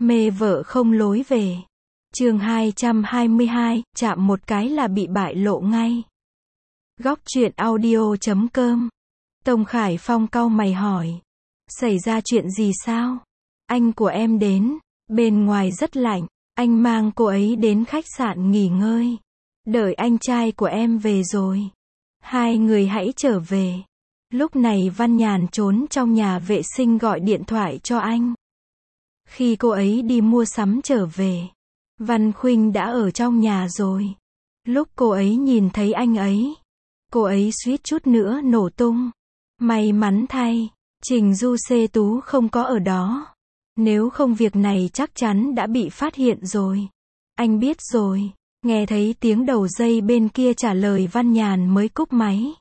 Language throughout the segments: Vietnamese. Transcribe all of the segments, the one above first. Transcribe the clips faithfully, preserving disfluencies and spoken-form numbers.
Mê vợ không lối về. Chương hai trăm hai mươi hai, chạm một cái là bị bại lộ ngay. Góc truyện audio chấm com. Tông Khải Phong cau mày hỏi. Xảy ra chuyện gì sao? Anh của em đến. Bên ngoài rất lạnh. Anh mang cô ấy đến khách sạn nghỉ ngơi. Đợi anh trai của em về rồi. Hai người hãy trở về. Lúc này Văn Nhàn trốn trong nhà vệ sinh gọi điện thoại cho anh. Khi cô ấy đi mua sắm trở về, Văn Khuynh đã ở trong nhà rồi. Lúc cô ấy nhìn thấy anh ấy, cô ấy suýt chút nữa nổ tung. May mắn thay, Trình Du Xê Tú không có ở đó. Nếu không việc này chắc chắn đã bị phát hiện rồi. Anh biết rồi. Nghe thấy tiếng đầu dây bên kia trả lời Văn Nhàn mới cúp máy.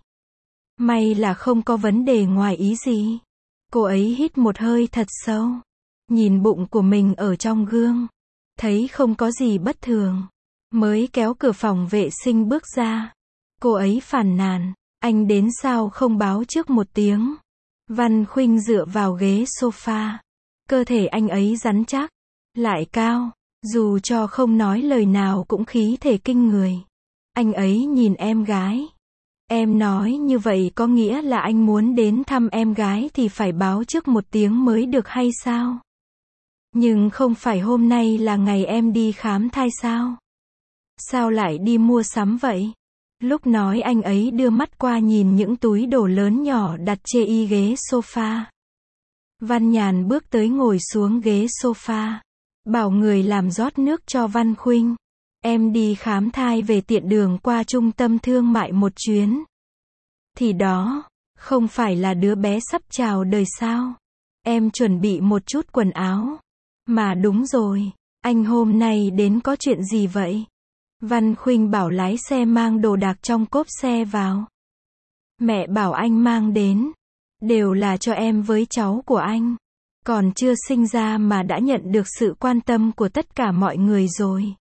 May là không có vấn đề ngoài ý gì. Cô ấy hít một hơi thật sâu. Nhìn bụng của mình ở trong gương. Thấy không có gì bất thường. Mới kéo cửa phòng vệ sinh bước ra. Cô ấy phàn nàn. Anh đến sao không báo trước một tiếng. Văn Khuynh dựa vào ghế sofa. Cơ thể anh ấy rắn chắc. Lại cao. Dù cho không nói lời nào cũng khí thể kinh người. Anh ấy nhìn em gái. Em nói như vậy có nghĩa là anh muốn đến thăm em gái thì phải báo trước một tiếng mới được hay sao? Nhưng không phải hôm nay là ngày em đi khám thai sao? Sao lại đi mua sắm vậy? Lúc nói anh ấy đưa mắt qua nhìn những túi đồ lớn nhỏ đặt trên y ghế sofa. Văn Nhàn bước tới ngồi xuống ghế sofa. Bảo người làm rót nước cho Văn Khuynh. Em đi khám thai về tiện đường qua trung tâm thương mại một chuyến. Thì đó, không phải là đứa bé sắp chào đời sao? Em chuẩn bị một chút quần áo. Mà đúng rồi, anh hôm nay đến có chuyện gì vậy? Văn Khuynh bảo lái xe mang đồ đạc trong cốp xe vào. Mẹ bảo anh mang đến. Đều là cho em với cháu của anh. Còn chưa sinh ra mà đã nhận được sự quan tâm của tất cả mọi người rồi.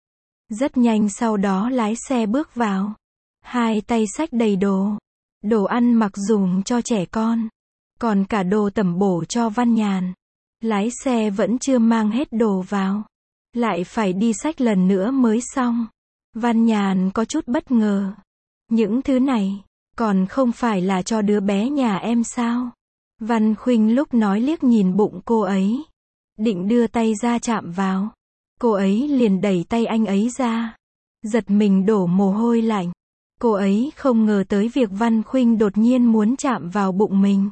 Rất nhanh sau đó lái xe bước vào. Hai tay xách đầy đồ. Đồ ăn mặc dùng cho trẻ con. Còn cả đồ tẩm bổ cho Văn Nhàn. Lái xe vẫn chưa mang hết đồ vào. Lại phải đi xách lần nữa mới xong. Văn Nhàn có chút bất ngờ. Những thứ này, còn không phải là cho đứa bé nhà em sao? Văn Khuynh lúc nói liếc nhìn bụng cô ấy. Định đưa tay ra chạm vào. Cô ấy liền đẩy tay anh ấy ra. Giật mình đổ mồ hôi lạnh. Cô ấy không ngờ tới việc Văn Khuynh đột nhiên muốn chạm vào bụng mình.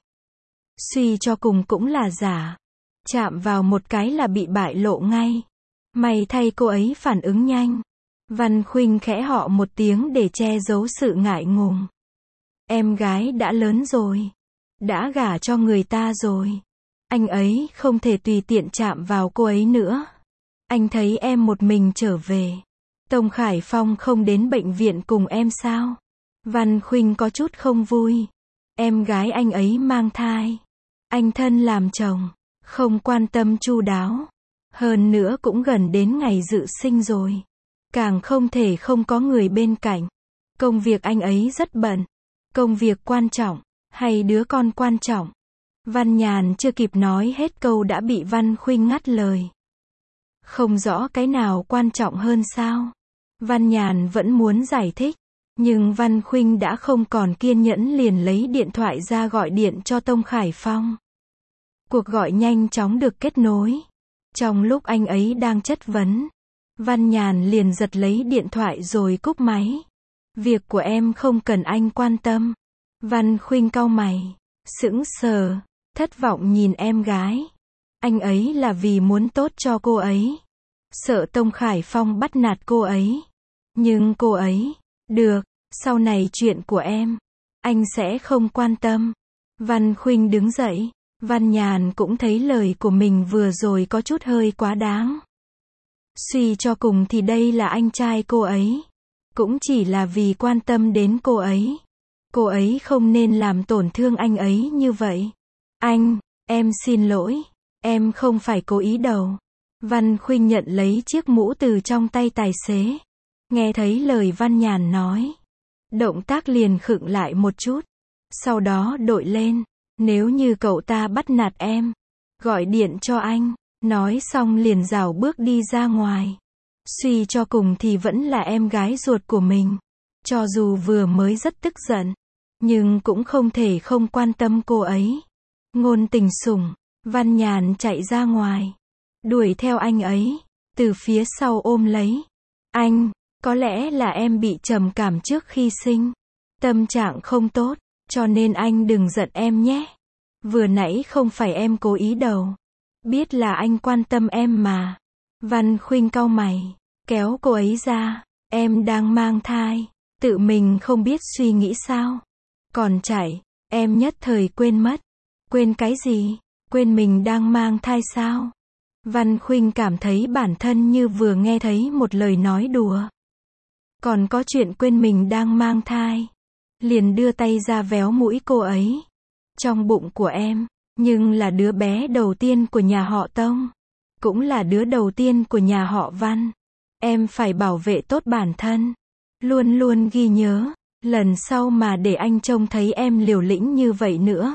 Suy cho cùng cũng là giả. Chạm vào một cái là bị bại lộ ngay. May thay cô ấy phản ứng nhanh. Văn Khuynh khẽ họ một tiếng để che giấu sự ngại ngùng. Em gái đã lớn rồi. Đã gả cho người ta rồi. Anh ấy không thể tùy tiện chạm vào cô ấy nữa. Anh thấy em một mình trở về. Tông Khải Phong không đến bệnh viện cùng em sao? Văn Khuynh có chút không vui. Em gái anh ấy mang thai. Anh thân làm chồng. Không quan tâm chu đáo. Hơn nữa cũng gần đến ngày dự sinh rồi. Càng không thể không có người bên cạnh. Công việc anh ấy rất bận. Công việc quan trọng. Hay đứa con quan trọng? Văn Nhàn chưa kịp nói hết câu đã bị Văn Khuynh ngắt lời. Không rõ cái nào quan trọng hơn sao? Văn Nhàn vẫn muốn giải thích. Nhưng Văn Khuynh đã không còn kiên nhẫn liền lấy điện thoại ra gọi điện cho Tông Khải Phong. Cuộc gọi nhanh chóng được kết nối. Trong lúc anh ấy đang chất vấn, Văn Nhàn liền giật lấy điện thoại rồi cúp máy. Việc của em không cần anh quan tâm. Văn Khuynh cau mày, sững sờ, thất vọng nhìn em gái. Anh ấy là vì muốn tốt cho cô ấy. Sợ Tông Khải Phong bắt nạt cô ấy. Nhưng cô ấy, được, sau này chuyện của em, anh sẽ không quan tâm. Văn Khuynh đứng dậy. Văn Nhàn cũng thấy lời của mình vừa rồi có chút hơi quá đáng. Suy cho cùng thì đây là anh trai cô ấy. Cũng chỉ là vì quan tâm đến cô ấy. Cô ấy không nên làm tổn thương anh ấy như vậy. Anh, em xin lỗi. Em không phải cố ý đâu. Văn Khuynh nhận lấy chiếc mũ từ trong tay tài xế. Nghe thấy lời Văn Nhàn nói. Động tác liền khựng lại một chút. Sau đó đội lên. Nếu như cậu ta bắt nạt em, gọi điện cho anh. Nói xong liền rảo bước đi ra ngoài. Suy cho cùng thì vẫn là em gái ruột của mình. Cho dù vừa mới rất tức giận, nhưng cũng không thể không quan tâm cô ấy. Ngôn Tình sủng, Văn Nhàn chạy ra ngoài, đuổi theo anh ấy, từ phía sau ôm lấy. Anh, có lẽ là em bị trầm cảm trước khi sinh. Tâm trạng không tốt, cho nên anh đừng giận em nhé. Vừa nãy không phải em cố ý đâu. Biết là anh quan tâm em mà. Văn Khuynh cau mày, kéo cô ấy ra. Em đang mang thai, tự mình không biết suy nghĩ sao. Còn chạy, em nhất thời quên mất. Quên cái gì? Quên mình đang mang thai sao? Văn Khuynh cảm thấy bản thân như vừa nghe thấy một lời nói đùa. Còn có chuyện quên mình đang mang thai. Liền đưa tay ra véo mũi cô ấy. Trong bụng của em, nhưng là đứa bé đầu tiên của nhà họ Tông. Cũng là đứa đầu tiên của nhà họ Văn. Em phải bảo vệ tốt bản thân. Luôn luôn ghi nhớ, lần sau mà để anh trông thấy em liều lĩnh như vậy nữa,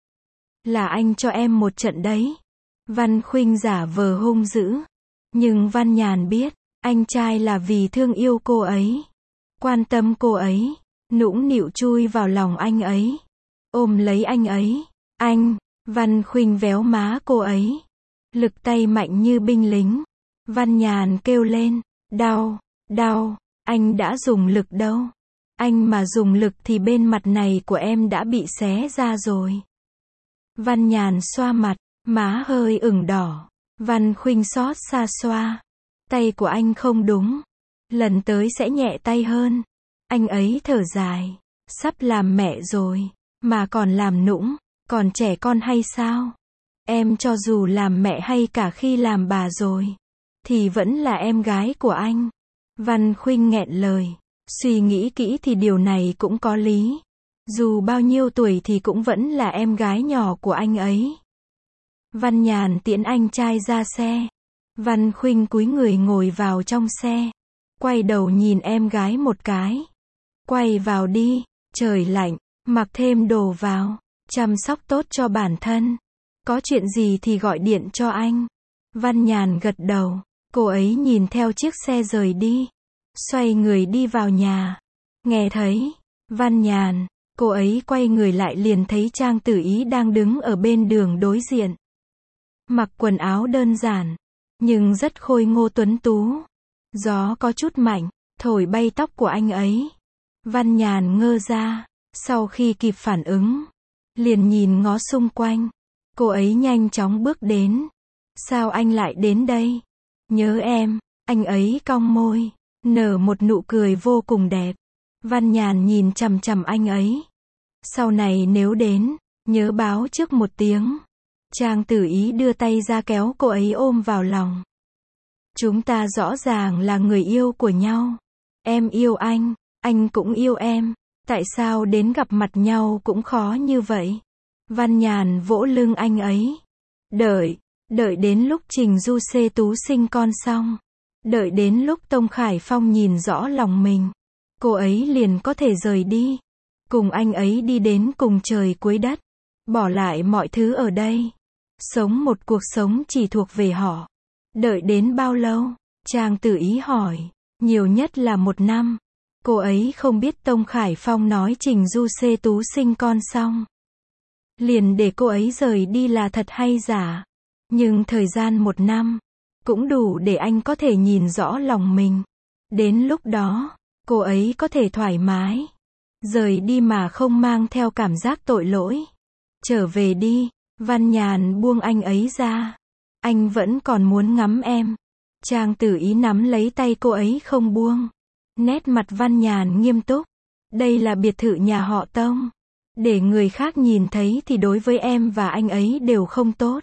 là anh cho em một trận đấy. Văn Khuynh giả vờ hung dữ. Nhưng Văn Nhàn biết, anh trai là vì thương yêu cô ấy. Quan tâm cô ấy. Nũng nịu chui vào lòng anh ấy. Ôm lấy anh ấy. Anh, Văn Khuynh véo má cô ấy. Lực tay mạnh như binh lính. Văn Nhàn kêu lên. Đau, đau, anh đã dùng lực đâu. Anh mà dùng lực thì bên mặt này của em đã bị xé ra rồi. Văn Nhàn xoa mặt, má hơi ửng đỏ. Văn Khuynh xót xa xoa. Tay của anh không đúng. Lần tới sẽ nhẹ tay hơn. Anh ấy thở dài. Sắp làm mẹ rồi, mà còn làm nũng, còn trẻ con hay sao? Em cho dù làm mẹ hay cả khi làm bà rồi, thì vẫn là em gái của anh. Văn Khuynh nghẹn lời. Suy nghĩ kỹ thì điều này cũng có lý. Dù bao nhiêu tuổi thì cũng vẫn là em gái nhỏ của anh ấy. Văn Nhàn tiễn anh trai ra xe. Văn Khuynh cúi người ngồi vào trong xe. Quay đầu nhìn em gái một cái. Quay vào đi, trời lạnh, mặc thêm đồ vào. Chăm sóc tốt cho bản thân. Có chuyện gì thì gọi điện cho anh. Văn Nhàn gật đầu. Cô ấy nhìn theo chiếc xe rời đi. Xoay người đi vào nhà. Nghe thấy Văn Nhàn, cô ấy quay người lại liền thấy Trang Tử Ý đang đứng ở bên đường đối diện. Mặc quần áo đơn giản, nhưng rất khôi ngô tuấn tú. Gió có chút mạnh, thổi bay tóc của anh ấy. Văn Nhàn ngơ ra, sau khi kịp phản ứng, liền nhìn ngó xung quanh. Cô ấy nhanh chóng bước đến. Sao anh lại đến đây? Nhớ em. Anh ấy cong môi, nở một nụ cười vô cùng đẹp. Văn Nhàn nhìn chằm chằm anh ấy. Sau này nếu đến, nhớ báo trước một tiếng. Trang Tử Ý đưa tay ra kéo cô ấy ôm vào lòng. Chúng ta rõ ràng là người yêu của nhau. Em yêu anh, anh cũng yêu em. Tại sao đến gặp mặt nhau cũng khó như vậy? Văn Nhàn vỗ lưng anh ấy. Đợi, đợi đến lúc Trình Du Xê Tú sinh con xong. Đợi đến lúc Tông Khải Phong nhìn rõ lòng mình. Cô ấy liền có thể rời đi. Cùng anh ấy đi đến cùng trời cuối đất. Bỏ lại mọi thứ ở đây. Sống một cuộc sống chỉ thuộc về họ. Đợi đến bao lâu? Trang Tử Ý hỏi. Nhiều nhất là một năm. Cô ấy không biết Tông Khải Phong nói Trình Du Xê Tú sinh con xong liền để cô ấy rời đi là thật hay giả. Nhưng thời gian một năm cũng đủ để anh có thể nhìn rõ lòng mình. Đến lúc đó, cô ấy có thể thoải mái rời đi mà không mang theo cảm giác tội lỗi. Trở về đi. Văn Nhàn buông anh ấy ra. Anh vẫn còn muốn ngắm em. Trang Tử Ý nắm lấy tay cô ấy không buông. Nét mặt Văn Nhàn nghiêm túc. Đây là biệt thự nhà họ Tông. Để người khác nhìn thấy thì đối với em và anh ấy đều không tốt.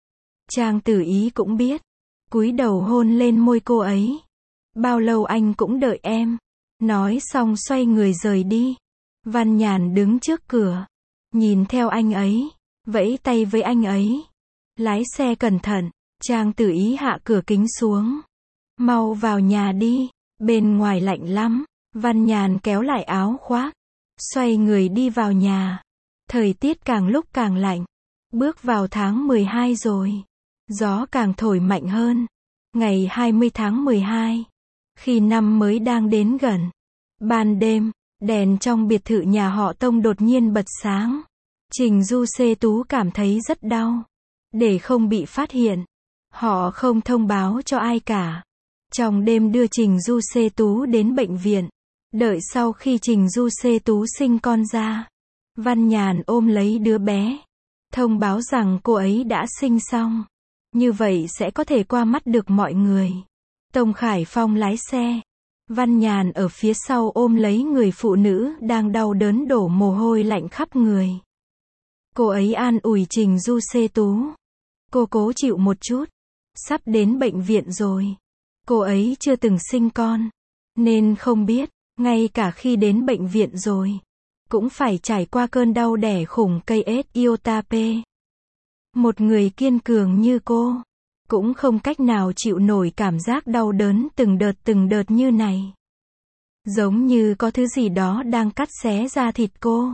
Trang Tử Ý cũng biết. Cúi đầu hôn lên môi cô ấy. Bao lâu anh cũng đợi em. Nói xong xoay người rời đi. Văn Nhàn đứng trước cửa. Nhìn theo anh ấy. Vẫy tay với anh ấy. Lái xe cẩn thận. Trang Tử Ý hạ cửa kính xuống. Mau vào nhà đi. Bên ngoài lạnh lắm. Văn Nhàn kéo lại áo khoác. Xoay người đi vào nhà. Thời tiết càng lúc càng lạnh. Bước vào tháng mười hai rồi. Gió càng thổi mạnh hơn. Ngày hai mươi tháng mười hai, khi năm mới đang đến gần. Ban đêm, đèn trong biệt thự nhà họ Tông đột nhiên bật sáng. Trình Du Xê Tú cảm thấy rất đau. Để không bị phát hiện, họ không thông báo cho ai cả. Trong đêm đưa Trình Du Xê Tú đến bệnh viện. Đợi sau khi Trình Du Xê Tú sinh con ra, Văn Nhàn ôm lấy đứa bé, thông báo rằng cô ấy đã sinh xong. Như vậy sẽ có thể qua mắt được mọi người. Tông Khải Phong lái xe. Văn Nhàn ở phía sau ôm lấy người phụ nữ đang đau đớn đổ mồ hôi lạnh khắp người. Cô ấy an ủi Trình Du Xê Tú. Cô cố chịu một chút. Sắp đến bệnh viện rồi. Cô ấy chưa từng sinh con, nên không biết, ngay cả khi đến bệnh viện rồi, cũng phải trải qua cơn đau đẻ khủng cây ết iota P. Một người kiên cường như cô, cũng không cách nào chịu nổi cảm giác đau đớn từng đợt từng đợt như này. Giống như có thứ gì đó đang cắt xé da thịt cô.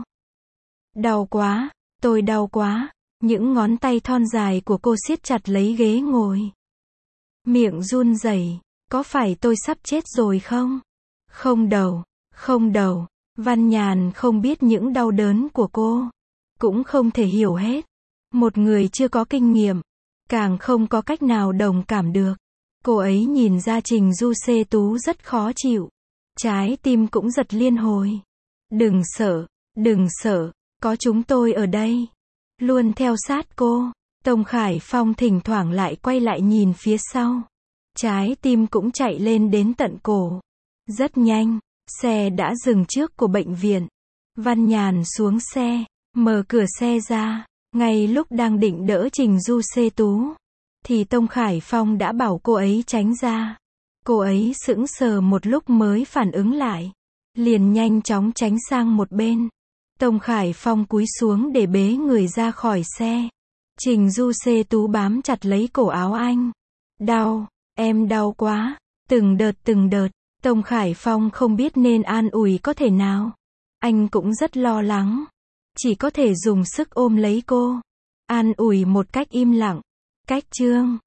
Đau quá, tôi đau quá. Những ngón tay thon dài của cô siết chặt lấy ghế ngồi. Miệng run rẩy, có phải tôi sắp chết rồi không? Không đầu, không đầu. Văn Nhàn không biết những đau đớn của cô, cũng không thể hiểu hết. Một người chưa có kinh nghiệm, càng không có cách nào đồng cảm được. Cô ấy nhìn ra Trình Du Xê Tú rất khó chịu. Trái tim cũng giật liên hồi. Đừng sợ, đừng sợ, có chúng tôi ở đây. Luôn theo sát cô. Tông Khải Phong thỉnh thoảng lại quay lại nhìn phía sau. Trái tim cũng chạy lên đến tận cổ. Rất nhanh, xe đã dừng trước của bệnh viện. Văn Nhàn xuống xe, mở cửa xe ra. Ngay lúc đang định đỡ Trình Du Xê Tú, thì Tông Khải Phong đã bảo cô ấy tránh ra. Cô ấy sững sờ một lúc mới phản ứng lại, liền nhanh chóng tránh sang một bên. Tông Khải Phong cúi xuống để bế người ra khỏi xe. Trình Du Xê Tú bám chặt lấy cổ áo anh. Đau, em đau quá. Từng đợt từng đợt. Tông Khải Phong không biết nên an ủi có thể nào. Anh cũng rất lo lắng. Chỉ có thể dùng sức ôm lấy cô. An ủi một cách im lặng. Cách chương